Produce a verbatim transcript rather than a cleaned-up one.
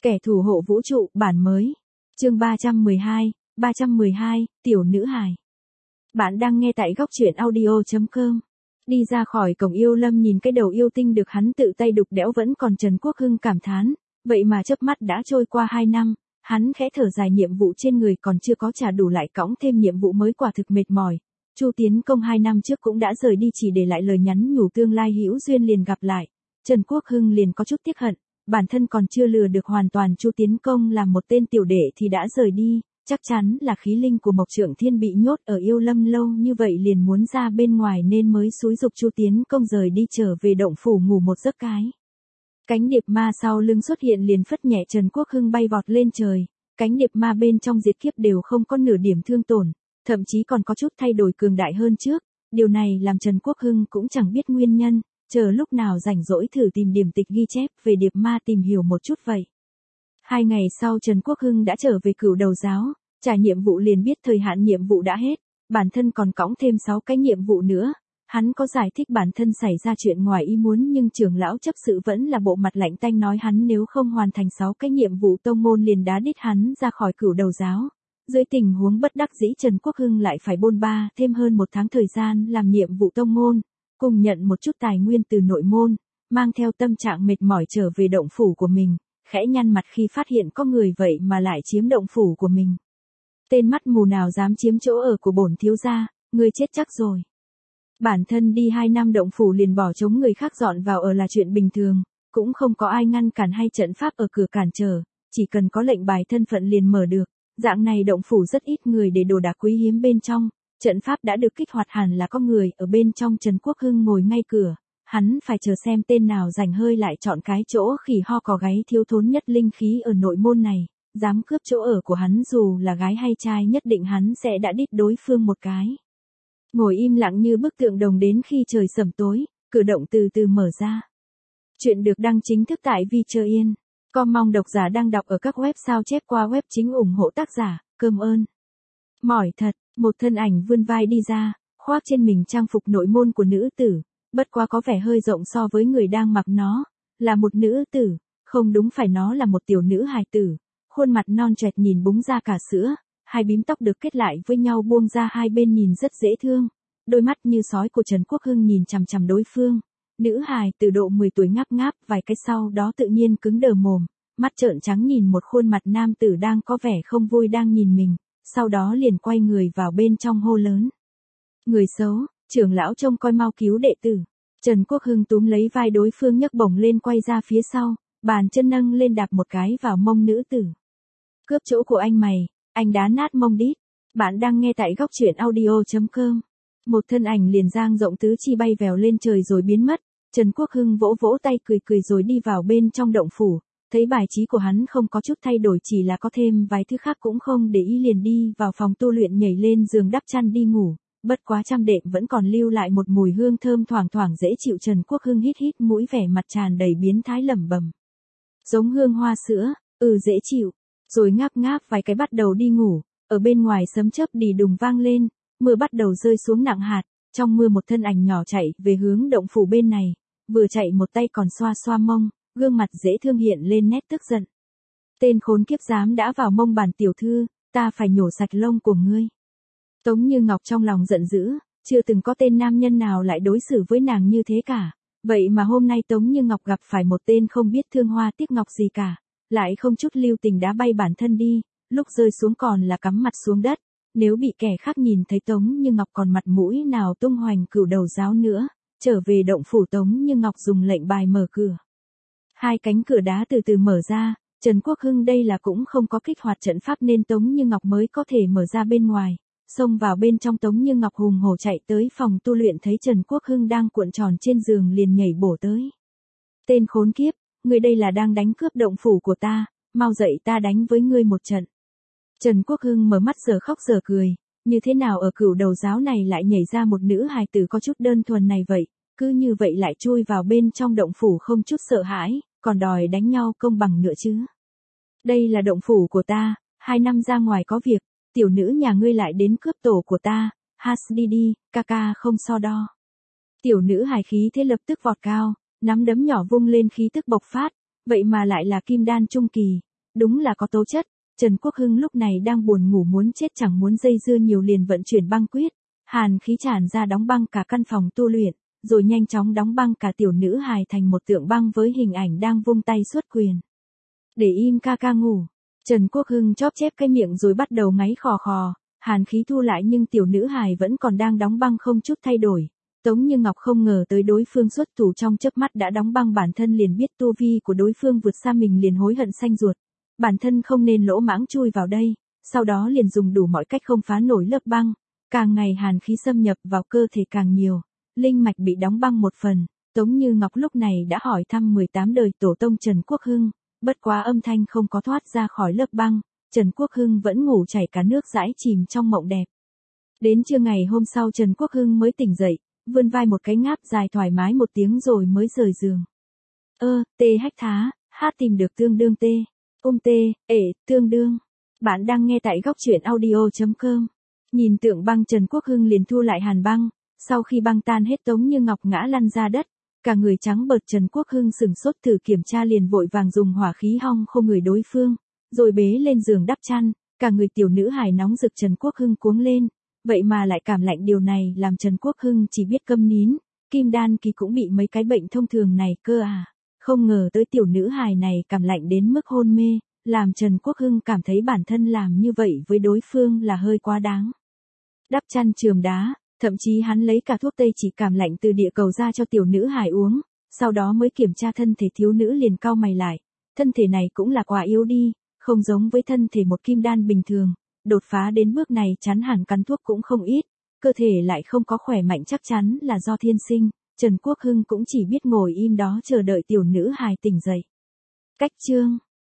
Kẻ thủ hộ vũ trụ, bản mới. Chương ba trăm mười hai, ba trăm mười hai, tiểu nữ hài. Bạn đang nghe tại góc truyện audio chấm com. Đi ra khỏi cổng yêu lâm nhìn cái đầu yêu tinh được hắn tự tay đục đẽo vẫn còn Trần Quốc Hưng cảm thán, vậy mà chớp mắt đã trôi qua hai năm, hắn khẽ thở dài nhiệm vụ trên người còn chưa có trả đủ lại cõng thêm nhiệm vụ mới quả thực mệt mỏi. Chu Tiến Công hai năm trước cũng đã rời đi chỉ để lại lời nhắn nhủ tương lai hữu duyên liền gặp lại. Trần Quốc Hưng liền có chút tiếc hận, bản thân còn chưa lừa được hoàn toàn Chu Tiến Công làm một tên tiểu đệ thì đã rời đi, chắc chắn là khí linh của Mộc Trượng Thiên bị nhốt ở yêu lâm lâu như vậy liền muốn ra bên ngoài nên mới xúi giục Chu Tiến Công rời đi trở về động phủ ngủ một giấc cái. Cánh điệp ma sau lưng xuất hiện liền phất nhẹ Trần Quốc Hưng bay vọt lên trời, cánh điệp ma bên trong diệt kiếp đều không có nửa điểm thương tổn, thậm chí còn có chút thay đổi cường đại hơn trước, điều này làm Trần Quốc Hưng cũng chẳng biết nguyên nhân, chờ lúc nào rảnh rỗi thử tìm điểm tịch ghi chép về điệp ma tìm hiểu một chút vậy. Hai ngày sau Trần Quốc Hưng đã trở về Cửu Đầu Giáo, trả nhiệm vụ liền biết thời hạn nhiệm vụ đã hết, bản thân còn cõng thêm sáu cái nhiệm vụ nữa. Hắn có giải thích bản thân xảy ra chuyện ngoài ý muốn nhưng trưởng lão chấp sự vẫn là bộ mặt lạnh tanh nói hắn nếu không hoàn thành sáu cái nhiệm vụ tông môn liền đá đít hắn ra khỏi Cửu Đầu Giáo. Dưới tình huống bất đắc dĩ Trần Quốc Hưng lại phải bôn ba thêm hơn một tháng thời gian làm nhiệm vụ tông môn, cùng nhận một chút tài nguyên từ nội môn, mang theo tâm trạng mệt mỏi trở về động phủ của mình, khẽ nhăn mặt khi phát hiện có người vậy mà lại chiếm động phủ của mình. Tên mắt mù nào dám chiếm chỗ ở của bổn thiếu gia, ngươi chết chắc rồi. Bản thân đi hai năm động phủ liền bỏ trống người khác dọn vào ở là chuyện bình thường, cũng không có ai ngăn cản hay trận pháp ở cửa cản trở, chỉ cần có lệnh bài thân phận liền mở được. Dạng này động phủ rất ít người để đồ đạc quý hiếm bên trong, trận pháp đã được kích hoạt hẳn là có người ở bên trong. Trần Quốc Hưng ngồi ngay cửa, hắn phải chờ xem tên nào rảnh hơi lại chọn cái chỗ khỉ ho có gáy thiếu thốn nhất linh khí ở nội môn này, dám cướp chỗ ở của hắn dù là gái hay trai nhất định hắn sẽ đã đít đối phương một cái. Ngồi im lặng như bức tượng đồng đến khi trời sẩm tối, cửa động từ từ mở ra. Chuyện được đăng chính thức tại VieChớIên. Com mong độc giả đang đọc ở các web sao chép qua web chính ủng hộ tác giả, cơm ơn. Mỏi thật, một thân ảnh vươn vai đi ra, khoác trên mình trang phục nội môn của nữ tử, bất quá có vẻ hơi rộng so với người đang mặc nó, là một nữ tử, không đúng phải nó là một tiểu nữ hài tử, khuôn mặt non choẹt nhìn búng ra cả sữa, hai bím tóc được kết lại với nhau buông ra hai bên nhìn rất dễ thương, đôi mắt như sói của Trần Quốc Hưng nhìn chằm chằm đối phương. Nữ hài từ độ mười tuổi ngáp ngáp vài cái sau đó tự nhiên cứng đờ mồm, mắt trợn trắng nhìn một khuôn mặt nam tử đang có vẻ không vui đang nhìn mình, sau đó liền quay người vào bên trong hô lớn. Người xấu, trưởng lão trông coi mau cứu đệ tử. Trần Quốc Hưng túm lấy vai đối phương nhấc bổng lên quay ra phía sau, bàn chân nâng lên đạp một cái vào mông nữ tử. Cướp chỗ của anh mày, anh đá nát mông đít. Bạn đang nghe tại góc truyện audio chấm com. Một thân ảnh liền dang rộng tứ chi bay vèo lên trời rồi biến mất. Trần Quốc Hưng vỗ vỗ tay cười cười rồi đi vào bên trong động phủ, thấy bài trí của hắn không có chút thay đổi chỉ là có thêm vài thứ khác cũng không để ý liền đi vào phòng tu luyện nhảy lên giường đắp chăn đi ngủ, bất quá trăm đệm vẫn còn lưu lại một mùi hương thơm thoảng thoảng dễ chịu. Trần Quốc Hưng hít hít mũi vẻ mặt tràn đầy biến thái lẩm bẩm. Giống hương hoa sữa, ừ dễ chịu, rồi ngáp ngáp vài cái bắt đầu đi ngủ, ở bên ngoài sấm chớp đì đùng vang lên, mưa bắt đầu rơi xuống nặng hạt, trong mưa một thân ảnh nhỏ chạy về hướng động phủ bên này. Vừa chạy một tay còn xoa xoa mông, gương mặt dễ thương hiện lên nét tức giận. Tên khốn kiếp dám đã vào mông bản tiểu thư, ta phải nhổ sạch lông của ngươi. Tống Như Ngọc trong lòng giận dữ, chưa từng có tên nam nhân nào lại đối xử với nàng như thế cả. Vậy mà hôm nay Tống Như Ngọc gặp phải một tên không biết thương hoa tiếc ngọc gì cả, lại không chút lưu tình đá bay bản thân đi, lúc rơi xuống còn là cắm mặt xuống đất. Nếu bị kẻ khác nhìn thấy Tống Như Ngọc còn mặt mũi nào tung hoành Cửu Đầu Giáo nữa. Trở về động phủ Tống Như Ngọc dùng lệnh bài mở cửa. Hai cánh cửa đá từ từ mở ra, Trần Quốc Hưng đây là cũng không có kích hoạt trận pháp nên Tống Như Ngọc mới có thể mở ra bên ngoài. Xông vào bên trong Tống Như Ngọc hùng hổ chạy tới phòng tu luyện thấy Trần Quốc Hưng đang cuộn tròn trên giường liền nhảy bổ tới. Tên khốn kiếp, ngươi đây là đang đánh cướp động phủ của ta, mau dậy ta đánh với ngươi một trận. Trần Quốc Hưng mở mắt giờ khóc giờ cười. Như thế nào ở Cửu Đầu Giáo này lại nhảy ra một nữ hài tử có chút đơn thuần này vậy, cứ như vậy lại chui vào bên trong động phủ không chút sợ hãi, còn đòi đánh nhau công bằng nữa chứ. Đây là động phủ của ta, hai năm ra ngoài có việc, tiểu nữ nhà ngươi lại đến cướp tổ của ta, has đi đi, ca ca không so đo. Tiểu nữ hài khí thế lập tức vọt cao, nắm đấm nhỏ vung lên khí tức bộc phát, vậy mà lại là kim đan trung kỳ, đúng là có tố chất. Trần Quốc Hưng lúc này đang buồn ngủ muốn chết chẳng muốn dây dưa nhiều liền vận chuyển băng quyết, hàn khí tràn ra đóng băng cả căn phòng tu luyện, rồi nhanh chóng đóng băng cả tiểu nữ hài thành một tượng băng với hình ảnh đang vung tay xuất quyền. Để im ca ca ngủ, Trần Quốc Hưng chóp chép cái miệng rồi bắt đầu ngáy khò khò, hàn khí thu lại nhưng tiểu nữ hài vẫn còn đang đóng băng không chút thay đổi. Tống Như Ngọc không ngờ tới đối phương xuất thủ trong chớp mắt đã đóng băng, bản thân liền biết tu vi của đối phương vượt xa mình liền hối hận xanh ruột. Bản thân không nên lỗ mãng chui vào đây, sau đó liền dùng đủ mọi cách không phá nổi lớp băng. Càng ngày hàn khí xâm nhập vào cơ thể càng nhiều, linh mạch bị đóng băng một phần. Tống Như Ngọc lúc này đã hỏi thăm mười tám đời tổ tông Trần Quốc Hưng, bất quá âm thanh không có thoát ra khỏi lớp băng, Trần Quốc Hưng vẫn ngủ chảy cả nước dãi chìm trong mộng đẹp. Đến trưa ngày hôm sau Trần Quốc Hưng mới tỉnh dậy, vươn vai một cái ngáp dài thoải mái một tiếng rồi mới rời giường. Ơ, tê hách thá, hát tìm được tương đương tê. Ôm tê, ể, tương đương. Bạn đang nghe tại góc truyện audio.com. Nhìn tượng băng Trần Quốc Hưng liền thu lại hàn băng, sau khi băng tan hết Tống Như Ngọc ngã lăn ra đất, cả người trắng bợt. Trần Quốc Hưng sửng sốt thử kiểm tra liền vội vàng dùng hỏa khí hong khô người đối phương, rồi bế lên giường đắp chăn, cả người tiểu nữ hài nóng rực. Trần Quốc Hưng cuống lên, vậy mà lại cảm lạnh, điều này làm Trần Quốc Hưng chỉ biết câm nín, kim đan kỳ cũng bị mấy cái bệnh thông thường này cơ à. Không ngờ tới tiểu nữ hài này cảm lạnh đến mức hôn mê, làm Trần Quốc Hưng cảm thấy bản thân làm như vậy với đối phương là hơi quá đáng. Đắp chăn chườm đá, thậm chí hắn lấy cả thuốc tây chỉ cảm lạnh từ địa cầu ra cho tiểu nữ hài uống, sau đó mới kiểm tra thân thể. Thiếu nữ liền cau mày lại, thân thể này cũng là quá yếu đi, không giống với thân thể một kim đan bình thường, đột phá đến bước này chắn hẳn cắn thuốc cũng không ít, cơ thể lại không có khỏe mạnh chắc chắn là do thiên sinh. Trần Quốc Hưng cũng chỉ biết ngồi im đó chờ đợi tiểu nữ hài tỉnh dậy. Cách chương